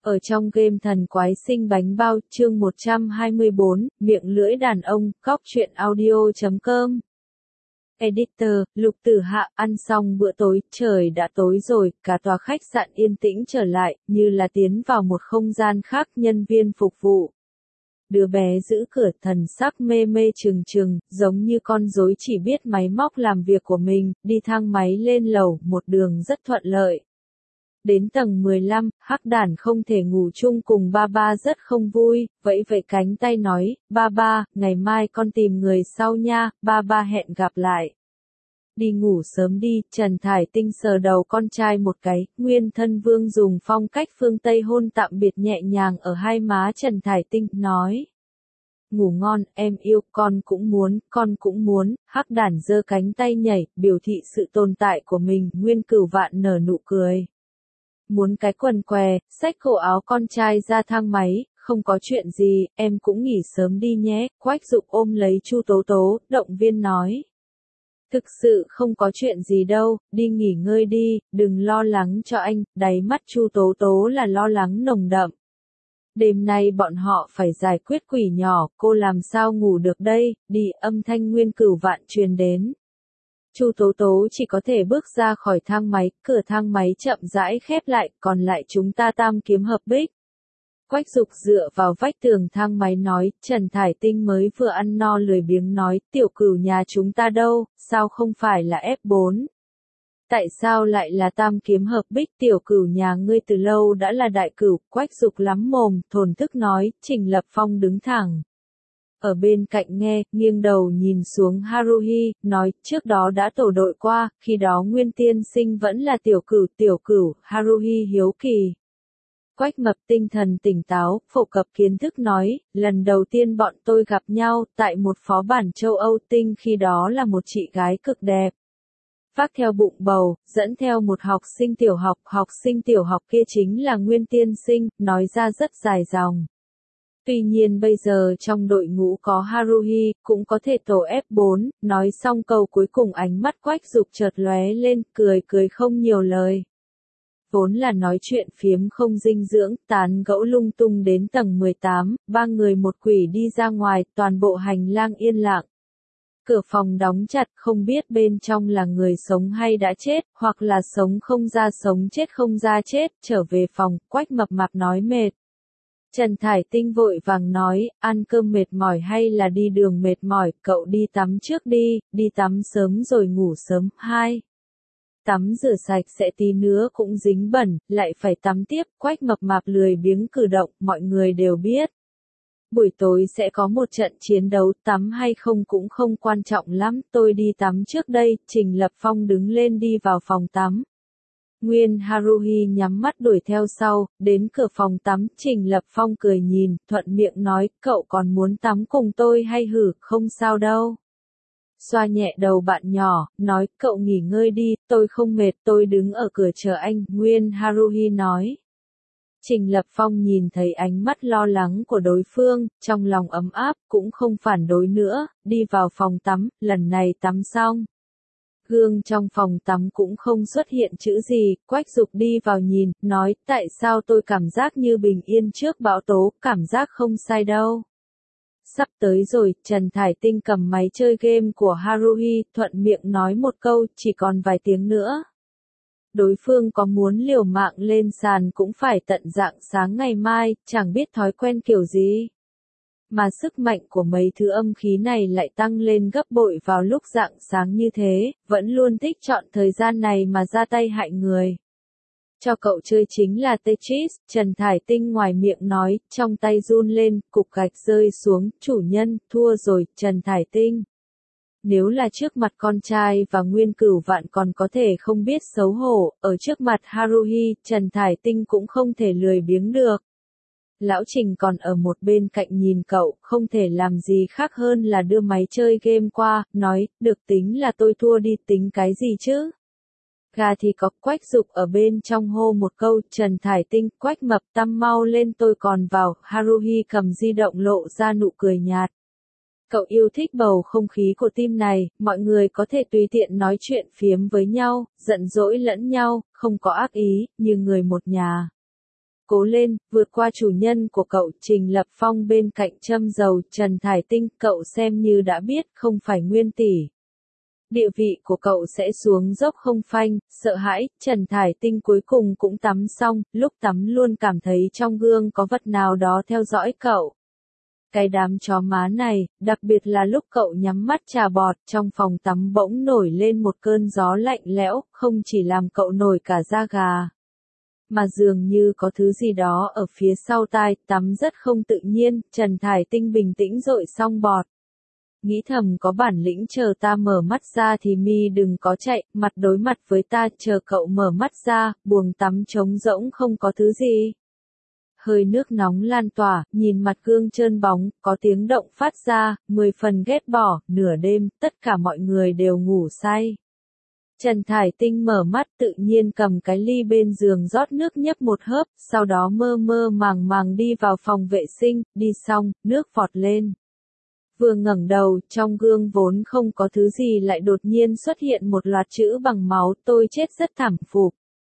Ở trong game Thần Quái Sinh Bánh Bao, chương 124, miệng lưỡi đàn ông, góc truyện audio.com. Editor, Lục Tử Hạ. Ăn xong bữa tối, trời đã tối rồi, cả tòa khách sạn yên tĩnh trở lại, như là tiến vào một không gian khác. Nhân viên phục vụ, đứa bé giữ cửa, thần sắc mê mê trừng trừng, giống như con rối chỉ biết máy móc làm việc của mình. Đi thang máy lên lầu, một đường rất thuận lợi. Đến tầng 15, Hắc Đản không thể ngủ chung cùng ba ba, rất không vui, vẫy vẫy cánh tay nói, ba ba, ngày mai con tìm người sau nha, ba ba hẹn gặp lại. Đi ngủ sớm đi. Trần Thải Tinh sờ đầu con trai một cái. Nguyên Thân Vương dùng phong cách phương Tây hôn tạm biệt nhẹ nhàng ở hai má Trần Thải Tinh, nói. Ngủ ngon, em yêu, con cũng muốn. Hắc Đản giơ cánh tay nhảy, biểu thị sự tồn tại của mình. Nguyên Cửu Vạn nở nụ cười. Muốn cái quần què, xách cổ áo con trai ra thang máy. Không có chuyện gì, em cũng nghỉ sớm đi nhé. Quách Dục ôm lấy Chu Tố Tố, động viên nói. Thực sự không có chuyện gì đâu, đi nghỉ ngơi đi, đừng lo lắng cho anh. Đáy mắt Chu Tố Tố là lo lắng nồng đậm. Đêm nay bọn họ phải giải quyết quỷ nhỏ, cô làm sao ngủ được đây. Đi, âm thanh Nguyên Cửu Vạn truyền đến. Chu Tố Tố chỉ có thể bước ra khỏi thang máy, cửa thang máy chậm rãi khép lại, còn lại chúng ta tam kiếm hợp bích. Quách Dục dựa vào vách tường thang máy nói. Trần Thải Tinh mới vừa ăn no lười biếng nói, tiểu cửu nhà chúng ta đâu, sao không phải là F4? Tại sao lại là tam kiếm hợp bích? Tiểu cửu nhà ngươi từ lâu đã là đại cửu. Quách Dục lắm mồm, thổn thức nói. Trình Lập Phong đứng thẳng ở bên cạnh nghe, nghiêng đầu nhìn xuống Haruhi, nói, trước đó đã tổ đội qua, khi đó Nguyên tiên sinh vẫn là tiểu cửu. Haruhi hiếu kỳ. Quách Mập tinh thần tỉnh táo, phổ cập kiến thức nói, lần đầu tiên bọn tôi gặp nhau, tại một phó bản châu Âu Tinh, khi đó là một chị gái cực đẹp. Vác theo bụng bầu, dẫn theo một học sinh tiểu học kia chính là Nguyên tiên sinh, nói ra rất dài dòng. Tuy nhiên bây giờ trong đội ngũ có Haruhi, cũng có thể tổ F4, nói xong câu cuối cùng ánh mắt Quách Dục chợt lóe lên, cười không nhiều lời. Vốn là nói chuyện phiếm không dinh dưỡng, tán gẫu lung tung đến tầng 18, ba người một quỷ đi ra ngoài, toàn bộ hành lang yên lặng. Cửa phòng đóng chặt, không biết bên trong là người sống hay đã chết, hoặc là sống không ra sống chết không ra chết. Trở về phòng, Quách Mập Mạp nói mệt. Trần Thải Tinh vội vàng nói, ăn cơm mệt mỏi hay là đi đường mệt mỏi, cậu đi tắm trước đi, đi tắm sớm rồi ngủ sớm. 2. Tắm rửa sạch sẽ tí nữa cũng dính bẩn, lại phải tắm tiếp. Quách Mập Mạp lười biếng cử động, mọi người đều biết. Buổi tối sẽ có một trận chiến đấu, tắm hay không cũng không quan trọng lắm, tôi đi tắm trước đây. Trình Lập Phong đứng lên đi vào phòng tắm. Nguyên Haruhi nhắm mắt đuổi theo sau, đến cửa phòng tắm, Trình Lập Phong cười nhìn, thuận miệng nói, cậu còn muốn tắm cùng tôi hay hử, không sao đâu. Xoa nhẹ đầu bạn nhỏ, nói, cậu nghỉ ngơi đi, tôi không mệt, tôi đứng ở cửa chờ anh, Nguyên Haruhi nói. Trình Lập Phong nhìn thấy ánh mắt lo lắng của đối phương, trong lòng ấm áp, cũng không phản đối nữa, đi vào phòng tắm, lần này tắm xong. Gương trong phòng tắm cũng không xuất hiện chữ gì. Quách Dục đi vào nhìn, nói, tại sao tôi cảm giác như bình yên trước bão tố, cảm giác không sai đâu. Sắp tới rồi. Trần Thải Tinh cầm máy chơi game của Haruhi, thuận miệng nói một câu, chỉ còn vài tiếng nữa. Đối phương có muốn liều mạng lên sàn cũng phải tận rạng sáng ngày mai, chẳng biết thói quen kiểu gì. Mà sức mạnh của mấy thứ âm khí này lại tăng lên gấp bội vào lúc rạng sáng như thế, vẫn luôn thích chọn thời gian này mà ra tay hại người. Cho cậu chơi chính là Tetris, Trần Thải Tinh ngoài miệng nói, trong tay run lên, cục gạch rơi xuống, chủ nhân, thua rồi. Trần Thải Tinh. Nếu là trước mặt con trai và Nguyên Cửu Vạn còn có thể không biết xấu hổ, ở trước mặt Haruhi, Trần Thải Tinh cũng không thể lười biếng được. Lão Trình còn ở một bên cạnh nhìn cậu, không thể làm gì khác hơn là đưa máy chơi game qua, nói, được tính là tôi thua đi, tính cái gì chứ? Gà thì có. Quách Dục ở bên trong hô một câu. Trần Thải Tinh, Quách Mập, tăm mau lên, tôi còn vào. Haruhi cầm di động lộ ra nụ cười nhạt. Cậu yêu thích bầu không khí của team này, mọi người có thể tùy tiện nói chuyện phiếm với nhau, giận dỗi lẫn nhau, không có ác ý, như người một nhà. cố lên, vượt qua chủ nhân của cậu. Trình Lập Phong bên cạnh châm dầu Trần Thải Tinh, cậu xem như đã biết không phải Nguyên tỷ. Địa vị của cậu sẽ xuống dốc không phanh, sợ hãi. Trần Thải Tinh cuối cùng cũng tắm xong, lúc tắm luôn cảm thấy trong gương có vật nào đó theo dõi cậu. Cái đám chó má này, đặc biệt là lúc cậu nhắm mắt trà bọt, trong phòng tắm bỗng nổi lên một cơn gió lạnh lẽo, không chỉ làm cậu nổi cả da gà, mà dường như có thứ gì đó ở phía sau tai. Tắm rất không tự nhiên. Trần Thải Tinh bình tĩnh dội xong bọt, nghĩ thầm có bản lĩnh chờ ta mở mắt ra thì mi đừng có chạy, mặt đối mặt với ta. Chờ cậu mở mắt ra, buồng tắm trống rỗng không có thứ gì. Hơi nước nóng lan tỏa, nhìn mặt gương trơn bóng, có tiếng động phát ra, 10 phần ghét bỏ. Nửa đêm, tất cả mọi người đều ngủ say. Trần Thải Tinh mở mắt, tự nhiên cầm cái ly bên giường rót nước nhấp một hớp, sau đó mơ mơ màng màng đi vào phòng vệ sinh. Đi xong, nước vọt lên. Vừa ngẩng đầu, trong gương vốn không có thứ gì lại đột nhiên xuất hiện một loạt chữ bằng máu. Tôi chết rất thảm phục.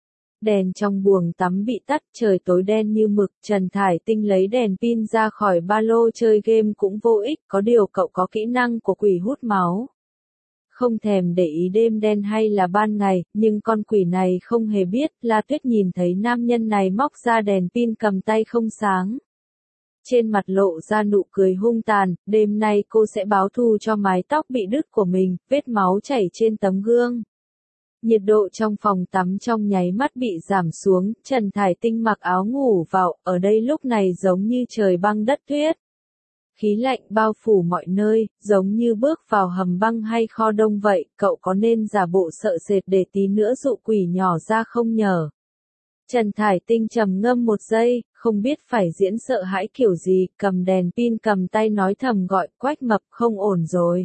Đèn trong buồng tắm bị tắt, trời tối đen như mực. Trần Thải Tinh lấy đèn pin ra khỏi ba lô, chơi game cũng vô ích, có điều cậu có kỹ năng của quỷ hút máu. Không thèm để ý đêm đen hay là ban ngày, nhưng con quỷ này không hề biết. La Tuyết nhìn thấy nam nhân này móc ra đèn pin cầm tay không sáng. Trên mặt lộ ra nụ cười hung tàn, đêm nay cô sẽ báo thù cho mái tóc bị đứt của mình. Vết máu chảy trên tấm gương. Nhiệt độ trong phòng tắm trong nháy mắt bị giảm xuống. Trần Thải Tinh mặc áo ngủ vào, ở đây lúc này giống như trời băng đất tuyết. Khí lạnh bao phủ mọi nơi, giống như bước vào hầm băng hay kho đông vậy. Cậu có nên giả bộ sợ sệt để tí nữa dụ quỷ nhỏ ra không nhờ? Trần Thải Tinh trầm ngâm một giây, không biết phải diễn sợ hãi kiểu gì, cầm đèn pin cầm tay nói thầm gọi Quách Mập, không ổn rồi.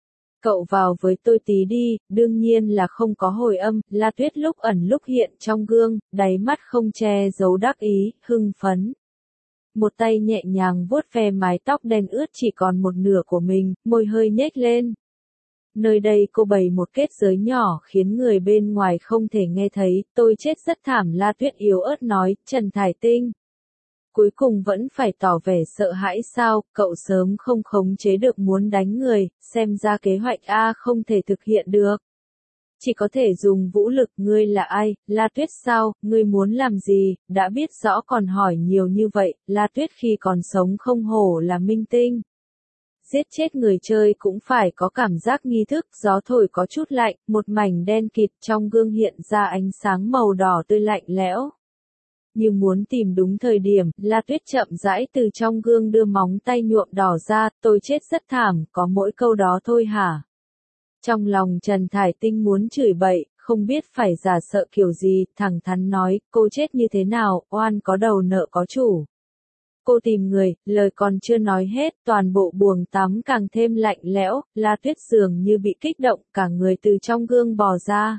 Cậu vào với tôi tí đi. Đương nhiên là không có hồi âm. La Tuyết lúc ẩn lúc hiện trong gương, đáy mắt không che giấu đắc ý, hưng phấn. Một tay nhẹ nhàng vuốt ve mái tóc đen ướt chỉ còn một nửa của mình, môi hơi nhếch lên. Nơi đây cô bày một kết giới nhỏ khiến người bên ngoài không thể nghe thấy. Tôi chết rất thảm. La Tuyết yếu ớt nói. Trần Thải Tinh cuối cùng vẫn phải tỏ vẻ sợ hãi sao? Cậu sớm không khống chế được muốn đánh người, xem ra kế hoạch A không thể thực hiện được. Chỉ có thể dùng vũ lực. Ngươi là ai? La Tuyết sao? Ngươi muốn làm gì? Đã biết rõ còn hỏi nhiều như vậy. La Tuyết khi còn sống không hổ là minh tinh. Giết chết người chơi cũng phải có cảm giác nghi thức. Gió thổi có chút lạnh, một mảnh đen kịt, trong gương hiện ra ánh sáng màu đỏ tươi lạnh lẽo. Như muốn tìm đúng thời điểm, La Tuyết chậm rãi từ trong gương đưa móng tay nhuộm đỏ ra. Tôi chết rất thảm, có mỗi câu đó thôi hả? Trong lòng Trần Thải Tinh muốn chửi bậy, không biết phải giả sợ kiểu gì, thẳng thắn nói, cô chết như thế nào, oan có đầu nợ có chủ. Cô tìm người, lời còn chưa nói hết, toàn bộ buồng tắm càng thêm lạnh lẽo. La Tuyết dường như bị kích động, cả người từ trong gương bò ra.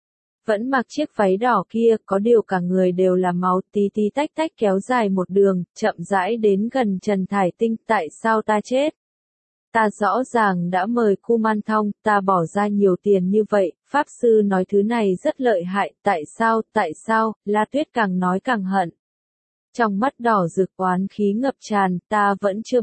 Vẫn mặc chiếc váy đỏ kia, có điều cả người đều là máu, tí tí tách tách kéo dài một đường, chậm rãi đến gần Trần Thải Tinh. Tại sao ta chết? Ta rõ ràng đã mời Kuman Thong, ta bỏ ra nhiều tiền như vậy. Pháp sư nói thứ này rất lợi hại. Tại sao? La Tuyết càng nói càng hận. Trong mắt đỏ rực oán khí ngập tràn. Ta vẫn chưa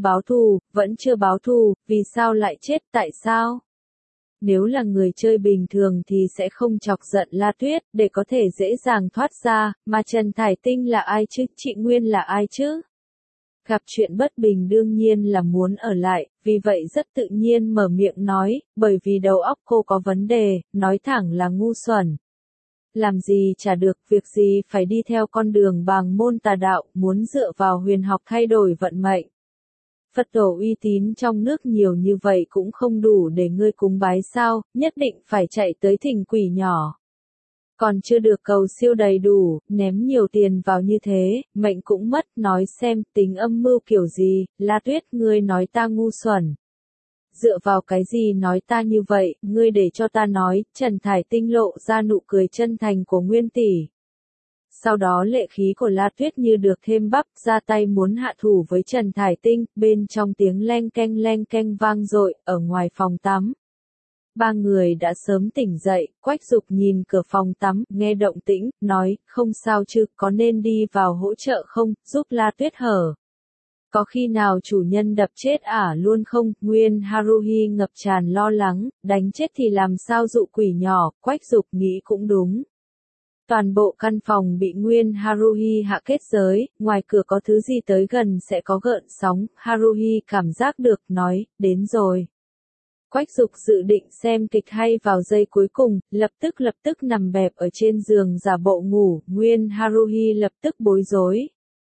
báo thù, vì sao lại chết? Tại sao? Nếu là người chơi bình thường thì sẽ không chọc giận La Tuyết, để có thể dễ dàng thoát ra. Mà Trần Thải Tinh là ai chứ? Chị Nguyên là ai chứ? Gặp chuyện bất bình đương nhiên là muốn ở lại, vì vậy rất tự nhiên mở miệng nói, bởi vì đầu óc cô có vấn đề, nói thẳng là ngu xuẩn. Làm gì chả được, việc gì phải đi theo con đường bàng môn tà đạo, muốn dựa vào huyền học thay đổi vận mệnh. Phật tổ uy tín trong nước nhiều như vậy cũng không đủ để ngươi cúng bái sao, nhất định phải chạy tới thỉnh quỷ nhỏ. Còn chưa được cầu siêu đầy đủ, ném nhiều tiền vào như thế, mệnh cũng mất. Nói xem, tính âm mưu kiểu gì? La Tuyết, ngươi nói ta ngu xuẩn. Dựa vào cái gì nói ta như vậy? Ngươi để cho ta nói. Trần Thải Tinh lộ ra nụ cười chân thành của Nguyên tỷ. Sau đó lệ khí của La Tuyết như được thêm bắp, ra tay muốn hạ thủ với Trần Thải Tinh. Bên trong tiếng leng keng vang dội, ở ngoài phòng tắm. Ba người đã sớm tỉnh dậy, Quách Dục nhìn cửa phòng tắm, nghe động tĩnh, nói, không sao chứ, có nên đi vào hỗ trợ không, giúp La Tuyết hở. Có khi nào chủ nhân đập chết ả luôn không? Nguyên Haruhi ngập tràn lo lắng, đánh chết thì làm sao dụ quỷ nhỏ, Quách Dục nghĩ cũng đúng. Toàn bộ căn phòng bị Nguyên Haruhi hạ kết giới, ngoài cửa có thứ gì tới gần sẽ có gợn sóng, Haruhi cảm giác được, nói, đến rồi. Quách Dục dự định xem kịch hay vào giây cuối cùng, lập tức nằm bẹp ở trên giường giả bộ ngủ, Nguyên Haruhi lập tức bối rối.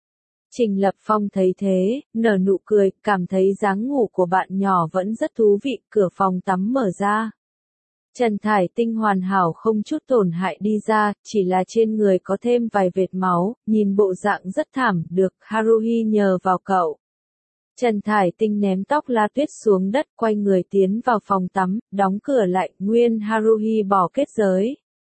Trình Lập Phong thấy thế, nở nụ cười, cảm thấy dáng ngủ của bạn nhỏ vẫn rất thú vị, cửa phòng tắm mở ra. Trần Thải Tinh hoàn hảo không chút tổn hại đi ra, chỉ là trên người có thêm vài vệt máu, nhìn bộ dạng rất thảm, được, Haruhi nhờ vào cậu. Trần Thải Tinh ném tóc La Tuyết xuống đất, quay người tiến vào phòng tắm, đóng cửa lại, Nguyên Haruhi bỏ kết giới.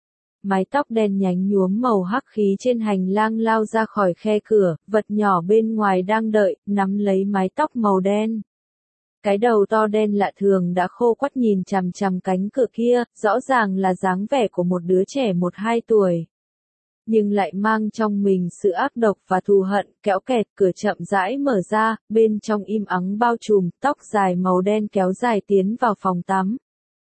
Mái tóc đen nhánh nhuốm màu hắc khí trên hành lang lao ra khỏi khe cửa, vật nhỏ bên ngoài đang đợi, nắm lấy mái tóc màu đen. Cái đầu to đen lạ thường đã khô quắt nhìn chằm chằm cánh cửa kia, rõ ràng là dáng vẻ của một đứa trẻ 1-2 tuổi. Nhưng lại mang trong mình sự ác độc và thù hận, kéo kẹt, cửa chậm rãi mở ra, bên trong im ắng bao trùm, tóc dài màu đen kéo dài tiến vào phòng tắm.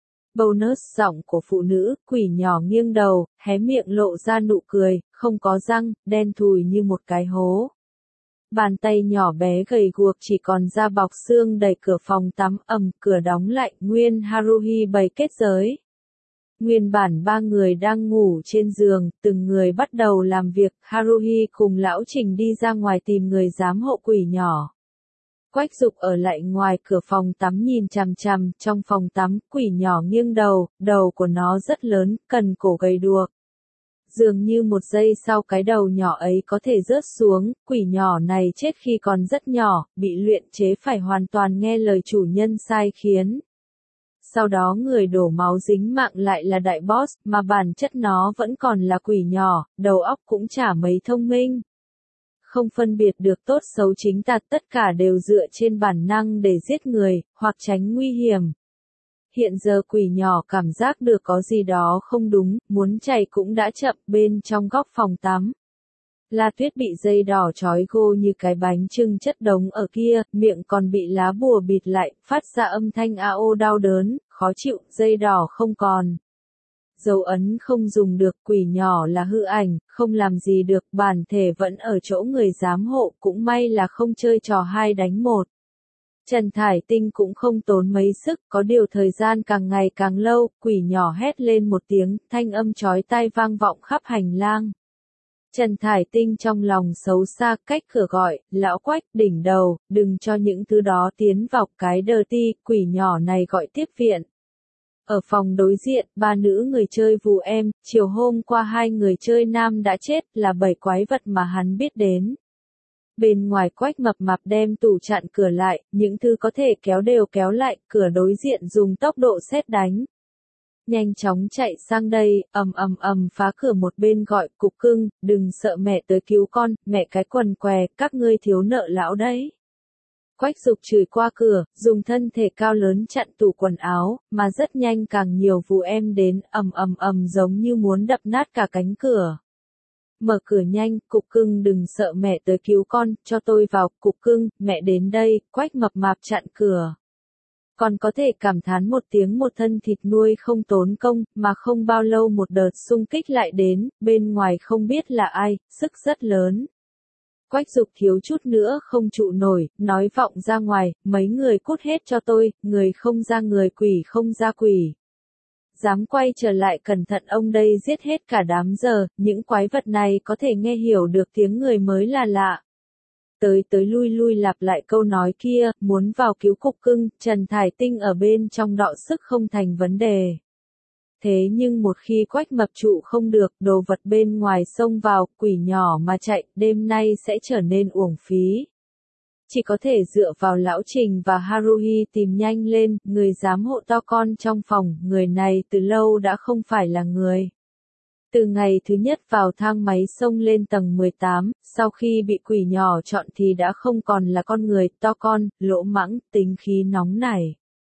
Bonus giọng của phụ nữ, quỷ nhỏ nghiêng đầu, hé miệng lộ ra nụ cười, không có răng, đen thùi như một cái hố. Bàn tay nhỏ bé gầy guộc chỉ còn da bọc xương đẩy cửa phòng tắm, cửa đóng lại, Nguyên Haruhi bày kết giới. Nguyên bản ba người đang ngủ trên giường, từng người bắt đầu làm việc, Haruhi cùng lão Trình đi ra ngoài tìm người giám hộ quỷ nhỏ. Quách Dục ở lại ngoài cửa phòng tắm nhìn chằm chằm, trong phòng tắm, quỷ nhỏ nghiêng đầu của nó rất lớn, cần cổ gầy guộc. Dường như một giây sau cái đầu nhỏ ấy có thể rớt xuống, quỷ nhỏ này chết khi còn rất nhỏ, bị luyện chế phải hoàn toàn nghe lời chủ nhân sai khiến. Sau đó người đổ máu dính mạng lại là đại boss, mà bản chất nó vẫn còn là quỷ nhỏ, đầu óc cũng chả mấy thông minh. Không phân biệt được tốt xấu chính tà, tất cả đều dựa trên bản năng để giết người, hoặc tránh nguy hiểm. Hiện giờ quỷ nhỏ cảm giác được có gì đó không đúng, muốn chạy cũng đã chậm, bên trong góc phòng tắm. La Tuyết bị dây đỏ trói gô như cái bánh chưng chất đống ở kia, miệng còn bị lá bùa bịt lại, phát ra âm thanh ao đau đớn, khó chịu, dây đỏ không còn. Dấu ấn không dùng được, quỷ nhỏ là hư ảnh, không làm gì được, bản thể vẫn ở chỗ người giám hộ, cũng may là không chơi trò 2 đánh 1. Trần Thải Tinh cũng không tốn mấy sức, có điều thời gian càng ngày càng lâu, quỷ nhỏ hét lên một tiếng, thanh âm chói tai vang vọng khắp hành lang. Trần Thải Tinh trong lòng xấu xa, cách cửa gọi, lão Quách, đỉnh đầu, đừng cho những thứ đó tiến vào cái đờ ti, quỷ nhỏ này gọi tiếp viện. Ở phòng đối diện, 3 nữ người chơi vù em, chiều hôm qua 2 người chơi nam đã chết, là 7 quái vật mà hắn biết đến. Bên ngoài Quách mập mạp đem tủ chặn cửa lại, những thứ có thể kéo đều kéo lại, cửa đối diện dùng tốc độ sét đánh. Nhanh chóng chạy sang đây, phá cửa một bên gọi, Cục Cưng, đừng sợ mẹ tới cứu con, mẹ cái quần què, các ngươi thiếu nợ lão đấy. Quách Dục chửi qua cửa, dùng thân thể cao lớn chặn tủ quần áo, mà rất nhanh càng nhiều vù em đến, giống như muốn đập nát cả cánh cửa. Mở cửa nhanh, Cục Cưng đừng sợ mẹ tới cứu con, cho tôi vào, Cục Cưng, mẹ đến đây, Quách mập mạp chặn cửa. Còn có thể cảm thán một tiếng, một thân thịt nuôi không tốn công, mà không bao lâu một đợt xung kích lại đến, bên ngoài không biết là ai, sức rất lớn. Quách Dục thiếu chút nữa không trụ nổi, nói vọng ra ngoài, mấy người cút hết cho tôi, người không ra người, quỷ không ra quỷ. Dám quay trở lại cẩn thận, ông đây giết hết cả đám giờ, những quái vật này có thể nghe hiểu được tiếng người mới là lạ. Tới lui lặp lại câu nói kia, muốn vào cứu Cục Cưng, Trần Thải Tinh ở bên trong đọ sức không thành vấn đề. Thế nhưng một khi Quách mập trụ không được, đồ vật bên ngoài xông vào, quỷ nhỏ mà chạy, đêm nay sẽ trở nên uổng phí. Chỉ có thể dựa vào lão Trình và Haruhi tìm nhanh lên, người giám hộ to con trong phòng, người này từ lâu đã không phải là người. Từ ngày thứ nhất vào thang máy xông lên tầng 18, sau khi bị quỷ nhỏ chọn thì đã không còn là con người, to con, lỗ mãng, tính khí nóng nảy.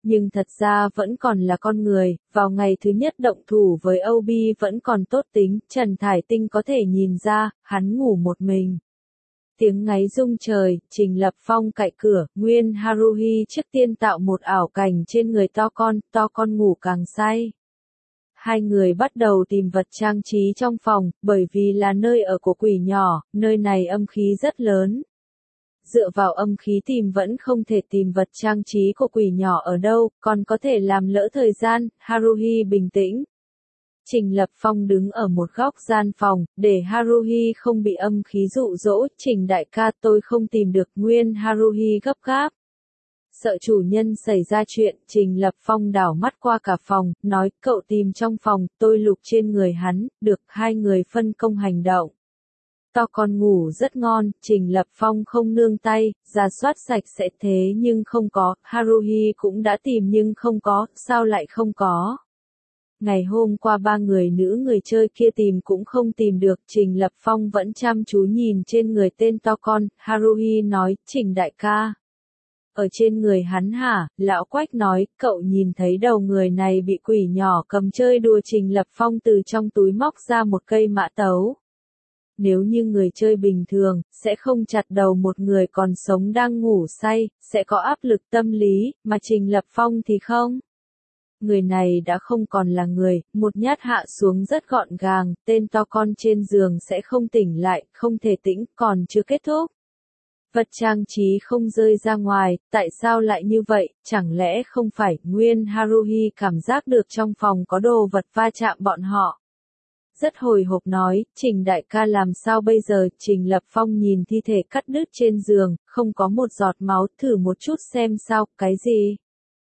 Nhưng thật ra vẫn còn là con người, vào ngày thứ nhất động thủ với Obi vẫn còn tốt tính, Trần Thải Tinh có thể nhìn ra, hắn ngủ một mình. Tiếng ngáy rung trời, Trình Lập Phong cạy cửa, Nguyên Haruhi trước tiên tạo một ảo cảnh trên người to con ngủ càng say. Hai người bắt đầu tìm vật trang trí trong phòng, bởi vì là nơi ở của quỷ nhỏ, nơi này âm khí rất lớn. Dựa vào âm khí tìm vẫn không thể tìm vật trang trí của quỷ nhỏ ở đâu, còn có thể làm lỡ thời gian, Haruhi bình tĩnh. Trình Lập Phong đứng ở một góc gian phòng, để Haruhi không bị âm khí dụ dỗ, Trình đại ca tôi không tìm được Nguyên Haruhi gấp gáp. Sợ chủ nhân xảy ra chuyện, Trình Lập Phong đảo mắt qua cả phòng, nói cậu tìm trong phòng, tôi lục trên người hắn, được hai người phân công hành động. To con ngủ rất ngon, Trình Lập Phong không nương tay, rà soát sạch sẽ thế nhưng không có, Haruhi cũng đã tìm nhưng không có, sao lại không có. Ngày hôm qua ba người nữ người chơi kia tìm cũng không tìm được, Trình Lập Phong vẫn chăm chú nhìn trên người tên to con, Haruhi nói, Trình đại ca. Ở trên người hắn hả, lão Quách nói, cậu nhìn thấy đầu người này bị quỷ nhỏ cầm chơi đùa. Trình Lập Phong từ trong túi móc ra một cây mã tấu. Nếu như người chơi bình thường, sẽ không chặt đầu một người còn sống đang ngủ say, sẽ có áp lực tâm lý, mà Trình Lập Phong thì không. Người này đã không còn là người, một nhát hạ xuống rất gọn gàng, tên to con trên giường sẽ không tỉnh lại, không thể tĩnh, còn chưa kết thúc. Vật trang trí không rơi ra ngoài, tại sao lại như vậy, chẳng lẽ không phải, Nguyên Haruhi cảm giác được trong phòng có đồ vật va chạm bọn họ. Rất hồi hộp nói, Trình đại ca làm sao bây giờ, Trình Lập Phong nhìn thi thể cắt đứt trên giường, không có một giọt máu, thử một chút xem sao, cái gì.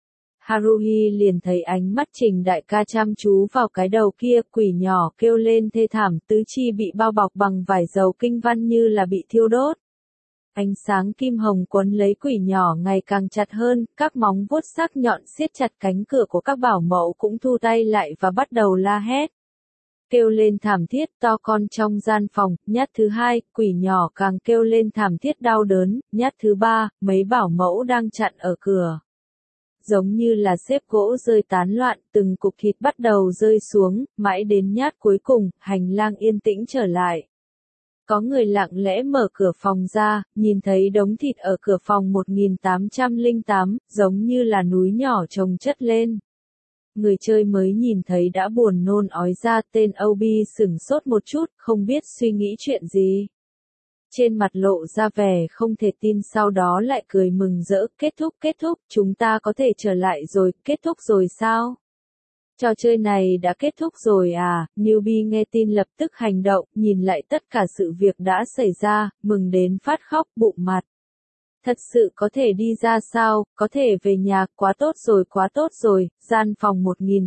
Haruhi liền thấy ánh mắt Trình đại ca chăm chú vào cái đầu kia, quỷ nhỏ kêu lên thê thảm, tứ chi bị bao bọc bằng vải dầu kinh văn như là bị thiêu đốt. Ánh sáng kim hồng quấn lấy quỷ nhỏ ngày càng chặt hơn, các móng vuốt sắc nhọn siết chặt cánh cửa của các bảo mẫu cũng thu tay lại và bắt đầu la hét. Kêu lên thảm thiết, to con trong gian phòng, nhát thứ hai, quỷ nhỏ càng kêu lên thảm thiết đau đớn, nhát thứ ba, mấy bảo mẫu đang chặn ở cửa. Giống như là xếp gỗ rơi tán loạn, từng cục thịt bắt đầu rơi xuống, mãi đến nhát cuối cùng, hành lang yên tĩnh trở lại. Có người lặng lẽ mở cửa phòng ra, nhìn thấy đống thịt ở cửa phòng 1808, giống như là núi nhỏ chồng chất lên. Người chơi mới nhìn thấy đã buồn nôn ói ra, tên Obi sửng sốt một chút, không biết suy nghĩ chuyện gì. Trên mặt lộ ra vẻ không thể tin, sau đó lại cười mừng rỡ, kết thúc, chúng ta có thể trở lại rồi, kết thúc rồi sao? Trò chơi này đã kết thúc rồi à, newbie nghe tin lập tức hành động, nhìn lại tất cả sự việc đã xảy ra, mừng đến phát khóc bụng mặt. Thật sự có thể đi ra sao, có thể về nhà, quá tốt rồi, gian phòng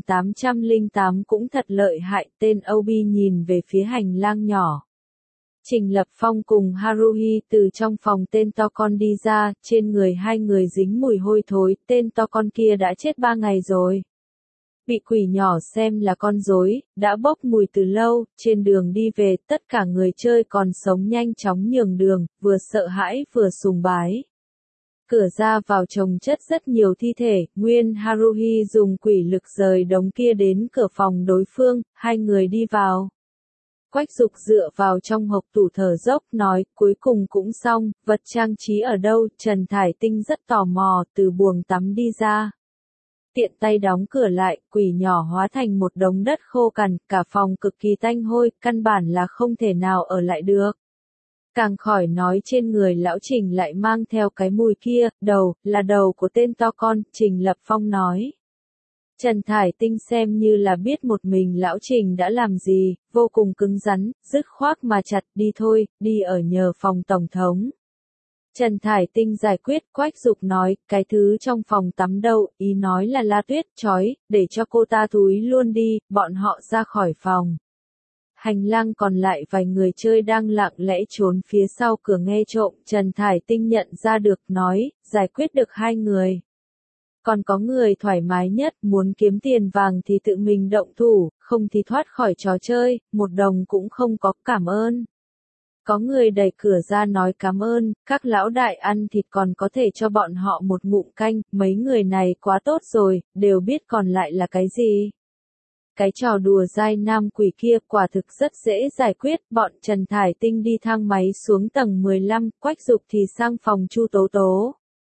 1808 cũng thật lợi hại, tên Obi nhìn về phía hành lang nhỏ. Trình Lập Phong cùng Haruhi từ trong phòng tên to con đi ra, trên người hai người dính mùi hôi thối, tên to con kia đã chết 3 ngày rồi. Bị quỷ nhỏ xem là con rối, đã bốc mùi từ lâu, trên đường đi về, tất cả người chơi còn sống nhanh chóng nhường đường, vừa sợ hãi vừa sùng bái. Cửa ra vào chồng chất rất nhiều thi thể, Nguyên Haruhi dùng quỷ lực rời đống kia đến cửa phòng đối phương, hai người đi vào. Quách Dục dựa vào trong hộc tủ thở dốc nói, cuối cùng cũng xong, vật trang trí ở đâu, Trần Thải Tinh rất tò mò, từ buồng tắm đi ra. Tiện tay đóng cửa lại, quỷ nhỏ hóa thành một đống đất khô cằn, cả phòng cực kỳ tanh hôi, căn bản là không thể nào ở lại được. Càng khỏi nói trên người lão Trình lại mang theo cái mùi kia, là đầu của tên to con, Trình Lập Phong nói. Trần Thải Tinh xem như là biết một mình lão Trình đã làm gì, vô cùng cứng rắn, dứt khoát mà chặt, đi thôi, đi ở nhờ phòng tổng thống. Trần Thải Tinh giải quyết, Quách Dục nói, cái thứ trong phòng tắm đâu, ý nói là La Tuyết, chói, để cho cô ta túi luôn đi, bọn họ ra khỏi phòng. Hành lang còn lại vài người chơi đang lặng lẽ trốn phía sau cửa nghe trộm, Trần Thải Tinh nhận ra được, nói, giải quyết được hai người. Còn có người thoải mái nhất, muốn kiếm tiền vàng thì tự mình động thủ, không thì thoát khỏi trò chơi, 1 đồng cũng không có, cảm ơn. Có người đẩy cửa ra nói cảm ơn, các lão đại ăn thịt còn có thể cho bọn họ một ngụm canh, mấy người này quá tốt rồi, đều biết còn lại là cái gì. Cái trò đùa dai nam quỷ kia quả thực rất dễ giải quyết, bọn Trần Thải Tinh đi thang máy xuống tầng 15, Quách Dục thì sang phòng Chu Tố Tố.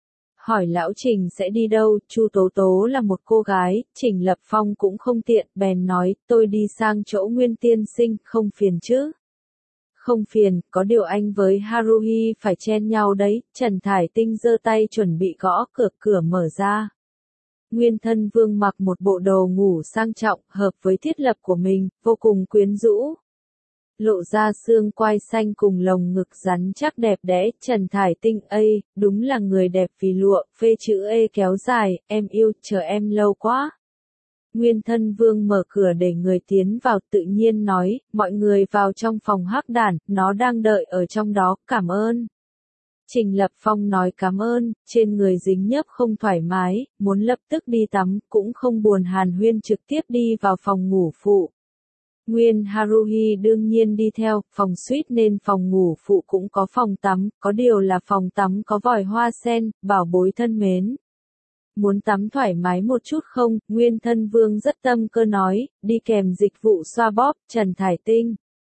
Hỏi lão Trình sẽ đi đâu, Chu Tố Tố là một cô gái, Trình Lập Phong cũng không tiện, bèn nói, tôi đi sang chỗ Nguyên tiên sinh, không phiền chứ. Không phiền, có điều anh với Haruhi phải chen nhau đấy, Trần Thải Tinh giơ tay chuẩn bị gõ cửa, cửa mở ra. Nguyên Thân Vương mặc một bộ đồ ngủ sang trọng, hợp với thiết lập của mình, vô cùng quyến rũ. Lộ ra xương quai xanh cùng lồng ngực rắn chắc đẹp đẽ, Trần Thải Tinh ây, đúng là người đẹp vì lụa, phê chữ ê kéo dài, em yêu, chờ em lâu quá. Nguyên Thân Vương mở cửa để người tiến vào, tự nhiên nói, mọi người vào trong phòng hắc đản, nó đang đợi ở trong đó, cảm ơn. Trình Lập Phong nói cảm ơn, trên người dính nhớp không thoải mái, muốn lập tức đi tắm, cũng không buồn hàn huyên trực tiếp đi vào phòng ngủ phụ. Nguyên Haruhi đương nhiên đi theo, phòng suite nên phòng ngủ phụ cũng có phòng tắm, có điều là phòng tắm có vòi hoa sen, bảo bối thân mến. Muốn tắm thoải mái một chút không? Nguyên Thân Vương rất tâm cơ nói, đi kèm dịch vụ xoa bóp, Trần Thải Tinh.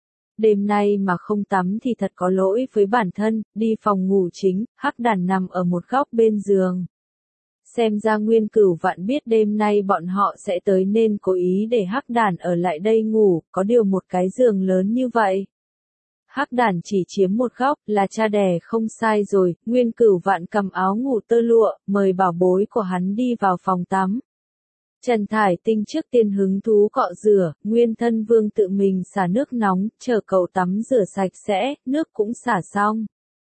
Đêm nay mà không tắm thì thật có lỗi với bản thân, đi phòng ngủ chính, hắc đản nằm ở một góc bên giường. Xem ra Nguyên Cửu Vạn biết đêm nay bọn họ sẽ tới nên cố ý để hắc đản ở lại đây ngủ, có điều một cái giường lớn như vậy. Hắc đản chỉ chiếm một góc, là cha đẻ không sai rồi, Nguyên Cửu Vạn cầm áo ngủ tơ lụa, mời bảo bối của hắn đi vào phòng tắm. Trần Thải Tinh trước tiên hứng thú cọ rửa, Nguyên Thân Vương tự mình xả nước nóng, chờ cậu tắm rửa sạch sẽ, nước cũng xả xong.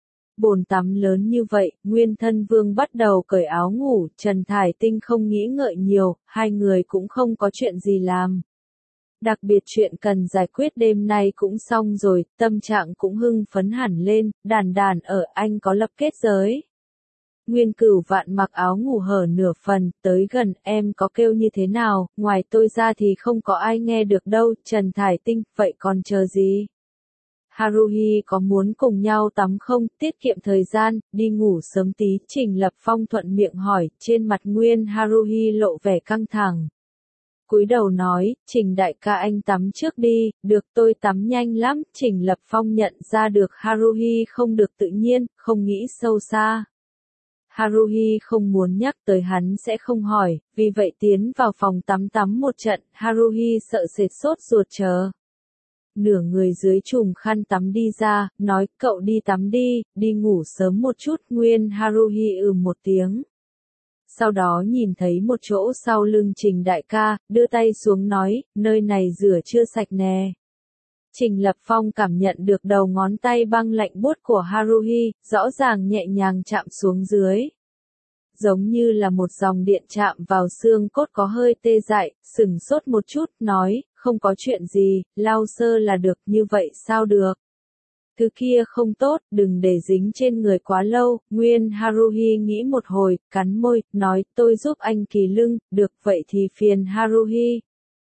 Bồn tắm lớn như vậy, Nguyên Thân Vương bắt đầu cởi áo ngủ, Trần Thải Tinh không nghĩ ngợi nhiều, hai người cũng không có chuyện gì làm. Đặc biệt chuyện cần giải quyết đêm nay cũng xong rồi, tâm trạng cũng hưng phấn hẳn lên, đàn đàn ở anh có lập kết giới. Nguyên Cửu Vạn mặc áo ngủ hở nửa phần, tới gần, em có kêu như thế nào, ngoài tôi ra thì không có ai nghe được đâu, Trần Thải Tinh, vậy còn chờ gì? Haruhi có muốn cùng nhau tắm không, tiết kiệm thời gian, đi ngủ sớm tí, Trình Lập Phong thuận miệng hỏi, trên mặt Nguyên Haruhi lộ vẻ căng thẳng. Cúi đầu nói, Trình đại ca anh tắm trước đi, được tôi tắm nhanh lắm, Trình Lập Phong nhận ra được Haruhi không được tự nhiên, không nghĩ sâu xa. Haruhi không muốn nhắc tới hắn sẽ không hỏi, vì vậy tiến vào phòng tắm một trận, Haruhi sợ sệt sốt ruột chờ. Nửa người dưới chùm khăn tắm đi ra, nói, cậu đi tắm đi ngủ sớm một chút, Nguyên Haruhi một tiếng. Sau đó nhìn thấy một chỗ sau lưng Trình đại ca, đưa tay xuống nói, nơi này rửa chưa sạch nè. Trình Lập Phong cảm nhận được đầu ngón tay băng lạnh buốt của Haruhi, rõ ràng nhẹ nhàng chạm xuống dưới. Giống như là một dòng điện chạm vào xương cốt có hơi tê dại, sừng sốt một chút, nói, không có chuyện gì, lau sơ là được, như vậy sao được. Thứ kia không tốt, đừng để dính trên người quá lâu, Nguyên Haruhi nghĩ một hồi, cắn môi, nói, tôi giúp anh kỳ lưng, được vậy thì phiền Haruhi.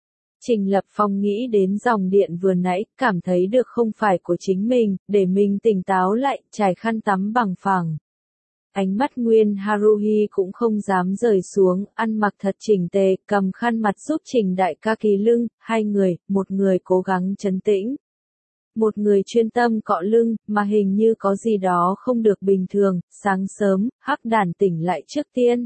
Trình Lập Phong nghĩ đến dòng điện vừa nãy, cảm thấy được không phải của chính mình, để mình tỉnh táo lại, trải khăn tắm bằng phẳng. Ánh mắt Nguyên Haruhi cũng không dám rời xuống, ăn mặc thật chỉnh tề, cầm khăn mặt giúp Trình đại ca kỳ lưng, hai người, một người cố gắng trấn tĩnh. Một người chuyên tâm cọ lưng, mà hình như có gì đó không được bình thường, sáng sớm, hắc đản tỉnh lại trước tiên.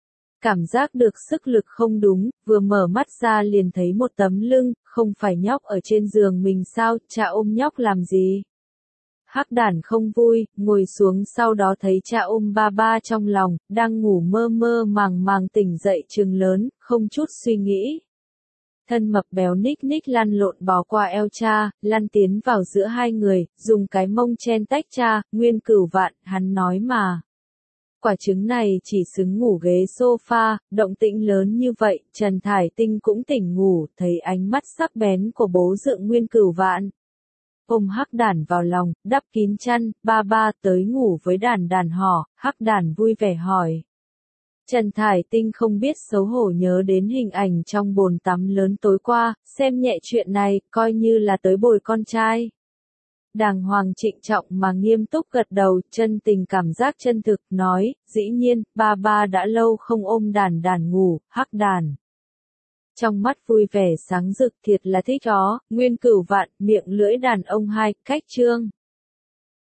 Cảm giác được sức lực không đúng, vừa mở mắt ra liền thấy một tấm lưng, không phải nhóc ở trên giường mình sao, cha ôm nhóc làm gì? Hắc đản không vui, ngồi xuống sau đó thấy cha ôm ba ba trong lòng, đang ngủ mơ mơ màng màng tỉnh dậy trừng lớn, không chút suy nghĩ. Thân mập béo ních ních lăn lộn bò qua eo cha, lăn tiến vào giữa hai người, dùng cái mông chen tách cha, Nguyên Cửu Vạn, hắn nói mà. Quả trứng này chỉ xứng ngủ ghế sofa, động tĩnh lớn như vậy, Trần Thải Tinh cũng tỉnh ngủ, thấy ánh mắt sắc bén của bố dượng Nguyên Cửu Vạn. Ôm hắc đản vào lòng, đắp kín chăn, ba ba tới ngủ với đàn đàn hò, hắc đản vui vẻ hỏi. Trần Thải Tinh không biết xấu hổ nhớ đến hình ảnh trong bồn tắm lớn tối qua, xem nhẹ chuyện này, coi như là tới bồi con trai. Đàng hoàng trịnh trọng mà nghiêm túc gật đầu, chân tình cảm giác chân thực, nói, dĩ nhiên, ba đã lâu không ôm đàn ngủ, hắc đàn. Trong mắt vui vẻ sáng rực thiệt là thích chó, nguyên cửu vạn, miệng lưỡi đàn ông hai, cách chương.